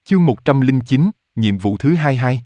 Chương 109, nhiệm vụ thứ 22.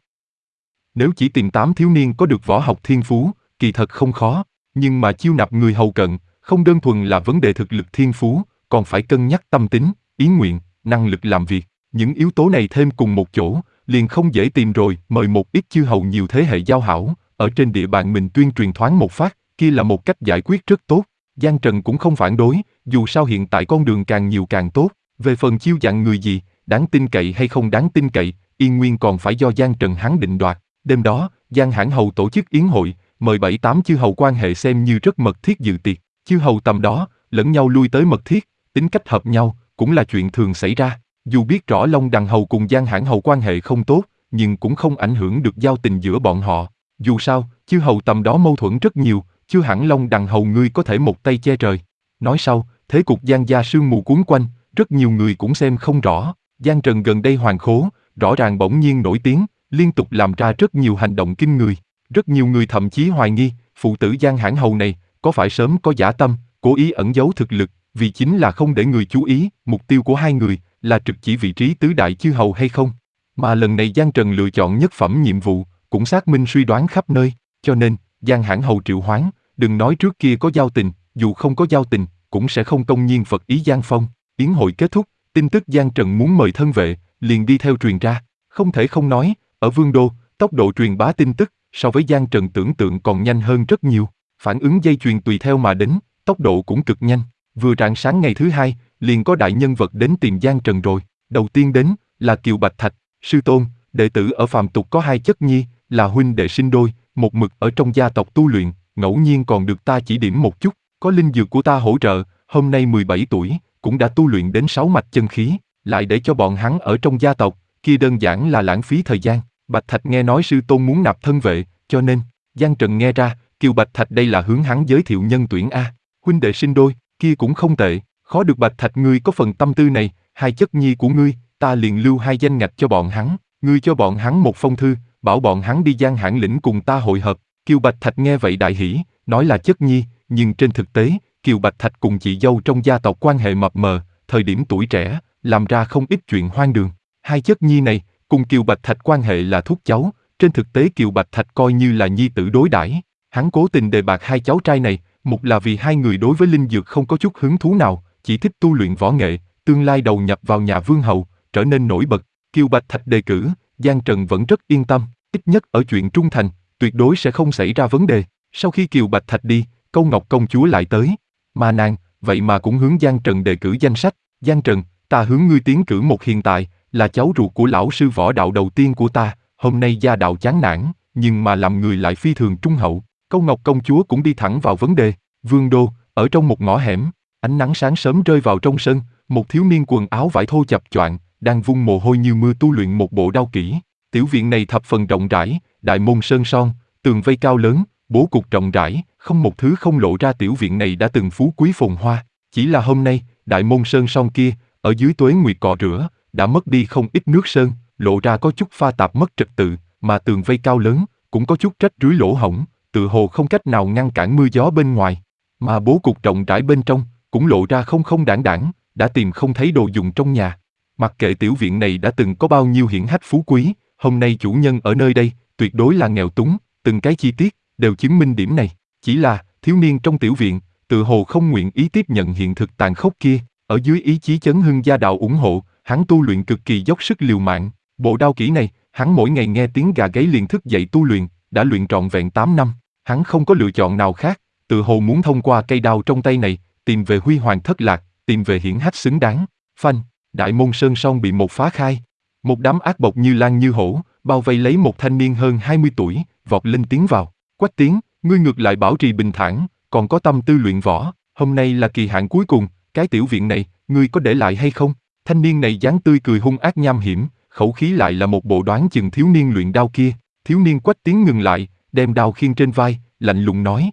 Nếu chỉ tìm 8 thiếu niên có được võ học thiên phú, kỳ thật không khó, nhưng mà chiêu nạp người hầu cận, không đơn thuần là vấn đề thực lực thiên phú, còn phải cân nhắc tâm tính, ý nguyện, năng lực làm việc. Những yếu tố này thêm cùng một chỗ, liền không dễ tìm rồi. Mời một ít chư hầu nhiều thế hệ giao hảo, ở trên địa bàn mình tuyên truyền thoáng một phát, kia là một cách giải quyết rất tốt. Giang Trần cũng không phản đối, dù sao hiện tại con đường càng nhiều càng tốt. Về phần chiêu dặn người gì, đáng tin cậy hay không đáng tin cậy, yên nguyên còn phải do Giang Trần hắn định đoạt. Đêm đó, Giang Hãn Hầu tổ chức yến hội, mời 7-8 chư hầu quan hệ xem như rất mật thiết dự tiệc. Chư hầu tầm đó, lẫn nhau lui tới mật thiết, tính cách hợp nhau, cũng là chuyện thường xảy ra. Dù biết rõ Long Đằng Hầu cùng Giang Hãn Hầu quan hệ không tốt, nhưng cũng không ảnh hưởng được giao tình giữa bọn họ. Dù sao, chư hầu tầm đó mâu thuẫn rất nhiều, chưa hẳn Long Đằng Hầu ngươi có thể một tay che trời. Nói sau, thế cục Giang gia sương mù cuốn quanh, rất nhiều người cũng xem không rõ. Giang Trần gần đây hoàn khố, rõ ràng bỗng nhiên nổi tiếng, liên tục làm ra rất nhiều hành động kinh người. Rất nhiều người thậm chí hoài nghi, phụ tử Giang Hãn Hầu này, có phải sớm có dã tâm, cố ý ẩn giấu thực lực, vì chính là không để người chú ý, mục tiêu của hai người, là trực chỉ vị trí tứ đại chư hầu hay không. Mà lần này Giang Trần lựa chọn nhất phẩm nhiệm vụ, cũng xác minh suy đoán khắp nơi, cho nên, Giang Hãn Hầu triệu hoán, đừng nói trước kia có giao tình, dù không có giao tình, cũng sẽ không công nhiên phật ý Giang Phong. Yến hội kết thúc, tin tức Giang Trần muốn mời thân vệ, liền đi theo truyền ra. Không thể không nói, ở Vương Đô, tốc độ truyền bá tin tức, so với Giang Trần tưởng tượng còn nhanh hơn rất nhiều. Phản ứng dây chuyền tùy theo mà đến, tốc độ cũng cực nhanh. Vừa rạng sáng ngày thứ hai, liền có đại nhân vật đến tìm Giang Trần rồi. Đầu tiên đến, là Kiều Bạch Thạch, sư tôn, đệ tử ở phàm tục có hai chất nhi, là huynh đệ sinh đôi, một mực ở trong gia tộc tu luyện, ngẫu nhiên còn được ta chỉ điểm một chút, có linh dược của ta hỗ trợ, hôm nay 17 tuổi, cũng đã tu luyện đến 6 mạch chân khí, lại để cho bọn hắn ở trong gia tộc, kia đơn giản là lãng phí thời gian. Bạch Thạch nghe nói sư tôn muốn nạp thân vệ, cho nên, Giang Trần nghe ra, Kiều Bạch Thạch đây là hướng hắn giới thiệu nhân tuyển A, huynh đệ sinh đôi, kia cũng không tệ, khó được Bạch Thạch ngươi có phần tâm tư này, hai chất nhi của ngươi, ta liền lưu hai danh ngạch cho bọn hắn, ngươi cho bọn hắn một phong thư, bảo bọn hắn đi Giang Hãn lĩnh cùng ta hội hợp. Kiều Bạch Thạch nghe vậy đại hỉ, nói là chất nhi, nhưng trên thực tế, Kiều Bạch Thạch cùng chị dâu trong gia tộc quan hệ mập mờ, thời điểm tuổi trẻ, làm ra không ít chuyện hoang đường. Hai chất nhi này, cùng Kiều Bạch Thạch quan hệ là thúc cháu, trên thực tế Kiều Bạch Thạch coi như là nhi tử đối đãi. Hắn cố tình đề bạt hai cháu trai này, một là vì hai người đối với linh dược không có chút hứng thú nào, chỉ thích tu luyện võ nghệ, tương lai đầu nhập vào nhà vương hầu, trở nên nổi bật. Kiều Bạch Thạch đề cử, Giang Trần vẫn rất yên tâm, ít nhất ở chuyện trung thành, tuyệt đối sẽ không xảy ra vấn đề. Sau khi Kiều Bạch Thạch đi, Câu Ngọc công chúa lại tới, mà nàng, vậy mà cũng hướng Giang Trần đề cử danh sách. Giang Trần, ta hướng ngươi tiến cử một hiện tại, là cháu ruột của lão sư võ đạo đầu tiên của ta, hôm nay gia đạo chán nản, nhưng mà làm người lại phi thường trung hậu. Câu Ngọc công chúa cũng đi thẳng vào vấn đề. Vương Đô, ở trong một ngõ hẻm, ánh nắng sáng sớm rơi vào trong sân, một thiếu niên quần áo vải thô chập choạng, đang vung mồ hôi như mưa tu luyện một bộ đao kỹ. Tiểu viện này thập phần rộng rãi, đại môn sơn son, tường vây cao lớn, bố cục rộng rãi, không một thứ không lộ ra tiểu viện này đã từng phú quý phồn hoa. Chỉ là hôm nay, đại môn sơn son kia, ở dưới tuế nguyệt cọ rửa, đã mất đi không ít nước sơn, lộ ra có chút pha tạp mất trật tự, mà tường vây cao lớn, cũng có chút rách rưới lỗ hổng, tựa hồ không cách nào ngăn cản mưa gió bên ngoài. Mà bố cục rộng rãi bên trong, cũng lộ ra không đảng đảng, đã tìm không thấy đồ dùng trong nhà. Mặc kệ tiểu viện này đã từng có bao nhiêu hiển hách phú quý, hôm nay chủ nhân ở nơi đây, tuyệt đối là nghèo túng, từng cái chi tiết, đều chứng minh điểm này. Chỉ là, thiếu niên trong tiểu viện, tự hồ không nguyện ý tiếp nhận hiện thực tàn khốc kia, ở dưới ý chí chấn hưng gia đạo ủng hộ, hắn tu luyện cực kỳ dốc sức liều mạng. Bộ đao kỹ này, hắn mỗi ngày nghe tiếng gà gáy liền thức dậy tu luyện, đã luyện trọn vẹn 8 năm. Hắn không có lựa chọn nào khác, tự hồ muốn thông qua cây đao trong tay này, tìm về huy hoàng thất lạc, tìm về hiển hách xứng đáng. Phanh, đại môn sơn son bị một phá khai. Một đám ác bộc như lang như hổ, bao vây lấy một thanh niên hơn 20 tuổi, vọt lên tiến vào. Quách Tiến, ngươi ngược lại bảo trì bình thản, còn có tâm tư luyện võ, hôm nay là kỳ hạn cuối cùng, cái tiểu viện này, ngươi có để lại hay không? Thanh niên này dáng tươi cười hung ác nham hiểm, khẩu khí lại là một bộ đoán chừng thiếu niên luyện đao kia. Thiếu niên Quách Tiến ngừng lại, đem đao khiêng trên vai, lạnh lùng nói: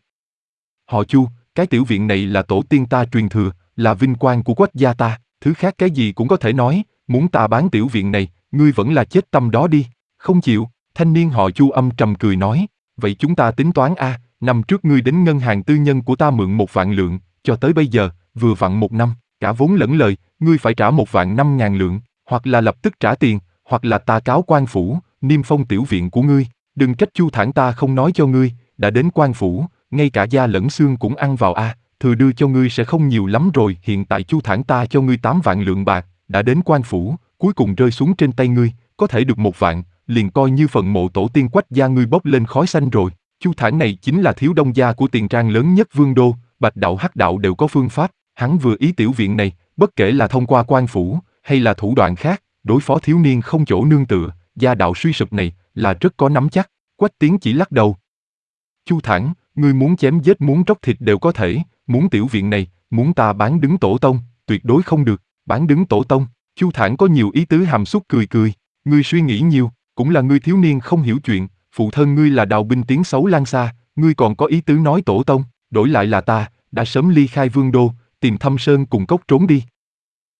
Họ Chu, cái tiểu viện này là tổ tiên ta truyền thừa, là vinh quang của Quách gia ta, thứ khác cái gì cũng có thể nói, muốn ta bán tiểu viện này, ngươi vẫn là chết tâm đó đi. Không chịu, thanh niên họ Chu âm trầm cười nói: Vậy chúng ta tính toán a, năm trước ngươi đến ngân hàng tư nhân của ta mượn 1 vạn lượng, cho tới bây giờ, vừa vặn 1 năm, cả vốn lẫn lời, ngươi phải trả 1.500.000 lượng, hoặc là lập tức trả tiền, hoặc là ta cáo quan phủ, niêm phong tiểu viện của ngươi. Đừng trách Chu Thản ta không nói cho ngươi, đã đến quan phủ, ngay cả da lẫn xương cũng ăn vào a, thừa đưa cho ngươi sẽ không nhiều lắm rồi. Hiện tại Chu Thản ta cho ngươi 8 vạn lượng bạc, đã đến quan phủ, cuối cùng rơi xuống trên tay ngươi, có thể được 1 vạn, liền coi như phần mộ tổ tiên Quách gia ngươi bốc lên khói xanh rồi. Chu Thản này chính là thiếu đông gia của Tiền Trang lớn nhất Vương đô, Bạch đạo Hắc đạo đều có phương pháp, hắn vừa ý tiểu viện này, bất kể là thông qua quan phủ hay là thủ đoạn khác, đối phó thiếu niên không chỗ nương tựa, gia đạo suy sụp này là rất có nắm chắc. Quách Tiến chỉ lắc đầu. Chu Thản, ngươi muốn chém giết muốn tróc thịt đều có thể, muốn tiểu viện này, muốn ta bán đứng tổ tông, tuyệt đối không được. Bán đứng tổ tông. Chu Thản có nhiều ý tứ hàm xúc cười cười. Ngươi suy nghĩ nhiều, cũng là ngươi thiếu niên không hiểu chuyện, phụ thân ngươi là đào binh tiếng xấu lan xa, ngươi còn có ý tứ nói tổ tông, đổi lại là ta, đã sớm ly khai Vương đô, tìm Thâm Sơn cùng cốc trốn đi.